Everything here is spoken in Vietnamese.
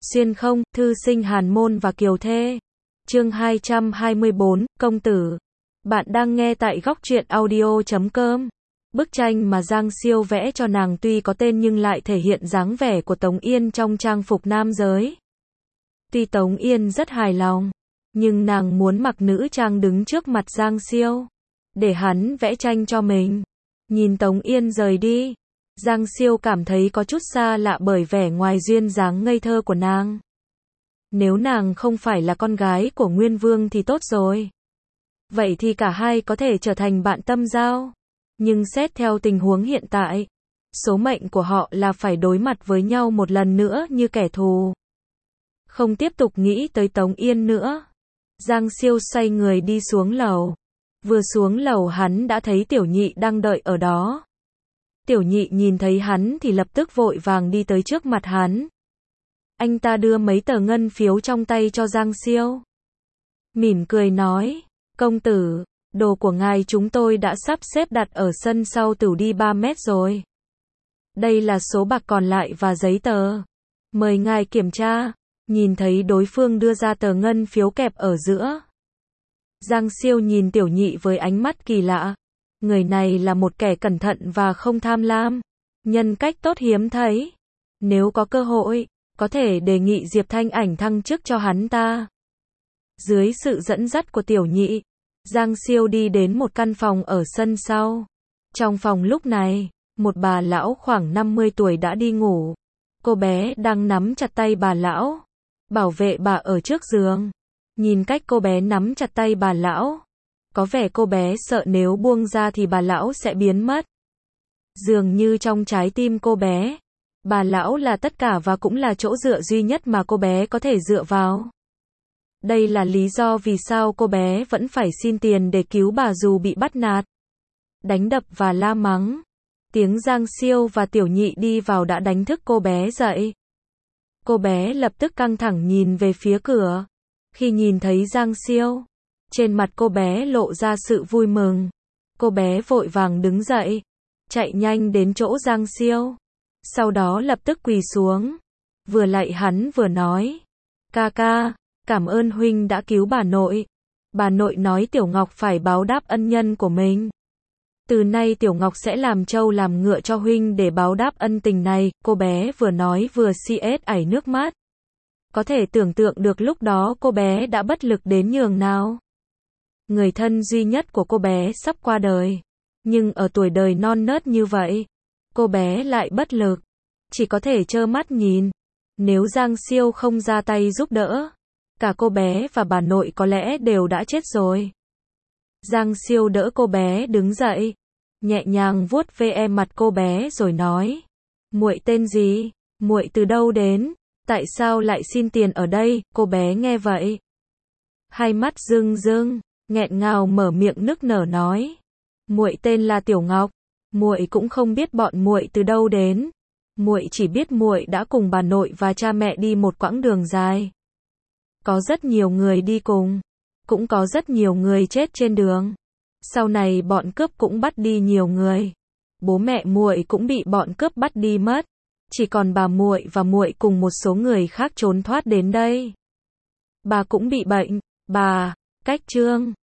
Xuyên không, thư sinh Hàn Môn và Kiều Thê. Chương 224, công tử. Bạn đang nghe tại góc truyện audio.com. Bức tranh mà Giang Siêu vẽ cho nàng tuy có tên nhưng lại thể hiện dáng vẻ của Tống Yên trong trang phục nam giới. Tuy Tống Yên rất hài lòng, nhưng nàng muốn mặc nữ trang đứng trước mặt Giang Siêu, để hắn vẽ tranh cho mình. Nhìn Tống Yên rời đi, Giang Siêu cảm thấy có chút xa lạ bởi vẻ ngoài duyên dáng ngây thơ của nàng. Nếu nàng không phải là con gái của Nguyên Vương thì tốt rồi. Vậy thì cả hai có thể trở thành bạn tâm giao. Nhưng xét theo tình huống hiện tại, số mệnh của họ là phải đối mặt với nhau một lần nữa như kẻ thù. Không tiếp tục nghĩ tới Tống Yên nữa, Giang Siêu xoay người đi xuống lầu. Vừa xuống lầu hắn đã thấy Tiểu Nhị đang đợi ở đó. Tiểu Nhị nhìn thấy hắn thì lập tức vội vàng đi tới trước mặt hắn. Anh ta đưa mấy tờ ngân phiếu trong tay cho Giang Siêu. Mỉm cười nói, công tử, đồ của ngài chúng tôi đã sắp xếp đặt ở sân sau tửu đi 3 mét rồi. Đây là số bạc còn lại và giấy tờ. Mời ngài kiểm tra. Nhìn thấy đối phương đưa ra tờ ngân phiếu kẹp ở giữa, Giang Siêu nhìn Tiểu Nhị với ánh mắt kỳ lạ. Người này là một kẻ cẩn thận và không tham lam, nhân cách tốt hiếm thấy. Nếu có cơ hội, có thể đề nghị Diệp Thanh Ảnh thăng chức cho hắn ta. Dưới sự dẫn dắt của Tiểu Nhị, Giang Siêu đi đến một căn phòng ở sân sau. Trong phòng lúc này, một bà lão khoảng 50 tuổi đã đi ngủ. Cô bé đang nắm chặt tay bà lão, bảo vệ bà ở trước giường. Nhìn cách cô bé nắm chặt tay bà lão, có vẻ cô bé sợ nếu buông ra thì bà lão sẽ biến mất. Dường như trong trái tim cô bé, bà lão là tất cả và cũng là chỗ dựa duy nhất mà cô bé có thể dựa vào. Đây là lý do vì sao cô bé vẫn phải xin tiền để cứu bà dù bị bắt nạt, đánh đập và la mắng. Tiếng Giang Siêu và Tiểu Nhị đi vào đã đánh thức cô bé dậy. Cô bé lập tức căng thẳng nhìn về phía cửa. Khi nhìn thấy Giang Siêu, trên mặt cô bé lộ ra sự vui mừng. Cô bé vội vàng đứng dậy, chạy nhanh đến chỗ Giang Siêu. Sau đó lập tức quỳ xuống, vừa lạy hắn vừa nói, ca ca, cảm ơn huynh đã cứu bà nội. Bà nội nói Tiểu Ngọc phải báo đáp ân nhân của mình. Từ nay Tiểu Ngọc sẽ làm trâu làm ngựa cho huynh để báo đáp ân tình này. Cô bé vừa nói vừa ảy nước mắt. Có thể tưởng tượng được lúc đó cô bé đã bất lực đến nhường nào. Người thân duy nhất của cô bé sắp qua đời. Nhưng ở tuổi đời non nớt như vậy, cô bé lại bất lực, chỉ có thể trơ mắt nhìn. Nếu Giang Siêu không ra tay giúp đỡ, cả cô bé và bà nội có lẽ đều đã chết rồi. Giang Siêu đỡ cô bé đứng dậy, nhẹ nhàng vuốt ve mặt cô bé rồi nói, muội tên gì, muội từ đâu đến, tại sao lại xin tiền ở đây? Cô bé nghe vậy, hai mắt rưng rưng, nghẹn ngào mở miệng nức nở nói, muội tên là Tiểu Ngọc, muội cũng không biết bọn muội từ đâu đến, muội chỉ biết muội đã cùng bà nội và cha mẹ đi một quãng đường dài. Có rất nhiều người đi cùng, cũng có rất nhiều người chết trên đường. Sau này bọn cướp cũng bắt đi nhiều người. Bố mẹ muội cũng bị bọn cướp bắt đi mất. Chỉ còn bà muội và muội cùng một số người khác trốn thoát đến đây. Bà cũng bị bệnh. Bà, cách Trương